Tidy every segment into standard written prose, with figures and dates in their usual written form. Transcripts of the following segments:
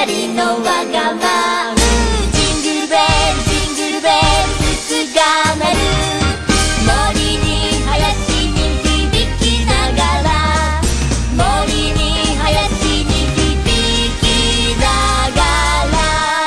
人のわがまま。ジングルベルジングルベル筒が鳴る。森に林に響きながら、森に林に響きながら。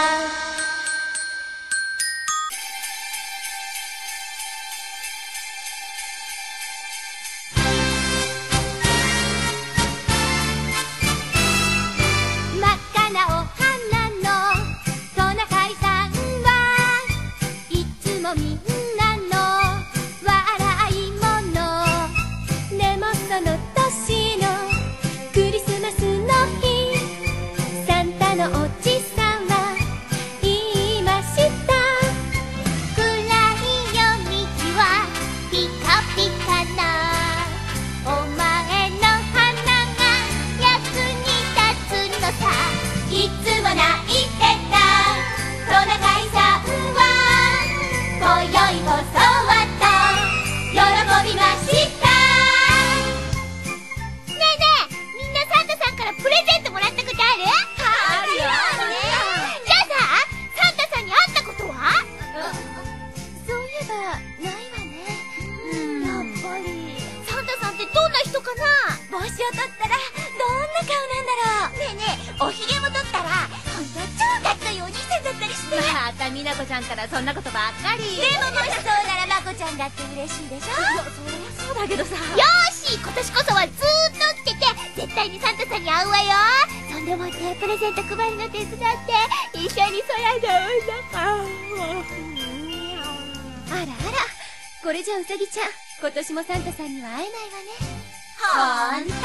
真っ赤なお花のトナカイさんはいつもみんなの笑い者。でもその年のクリスマスの日、サンタのおじさんは言いました。暗い夜道はピカピカな、お前の花が役に立つのさ。いつも泣いてたトナカイさんは今宵こそはと喜びました。ねえねえ、みんなサンタさんからプレゼントもらったことある？あるよ。じゃあさ、サンタさんに会ったことは？そういえばないわね。やっぱりサンタさんってどんな人かな？帽子を取ったらどんな顔なんだろう。ねえねえ、おひげも取ったらほんと超かっこいいお兄さんだったりして。 また美奈子ちゃんからそんなことばっかり。 でももしそうならまこちゃんだって嬉しいでしょ。 そりゃそうだけどさ。 よーし、今年こそはずーっと起きてて絶対にサンタさんに会うわよ。そんでもってプレゼント配るの手伝って一緒に空であらあら、これじゃうさぎちゃん今年もサンタさんには会えないわね。 ほんと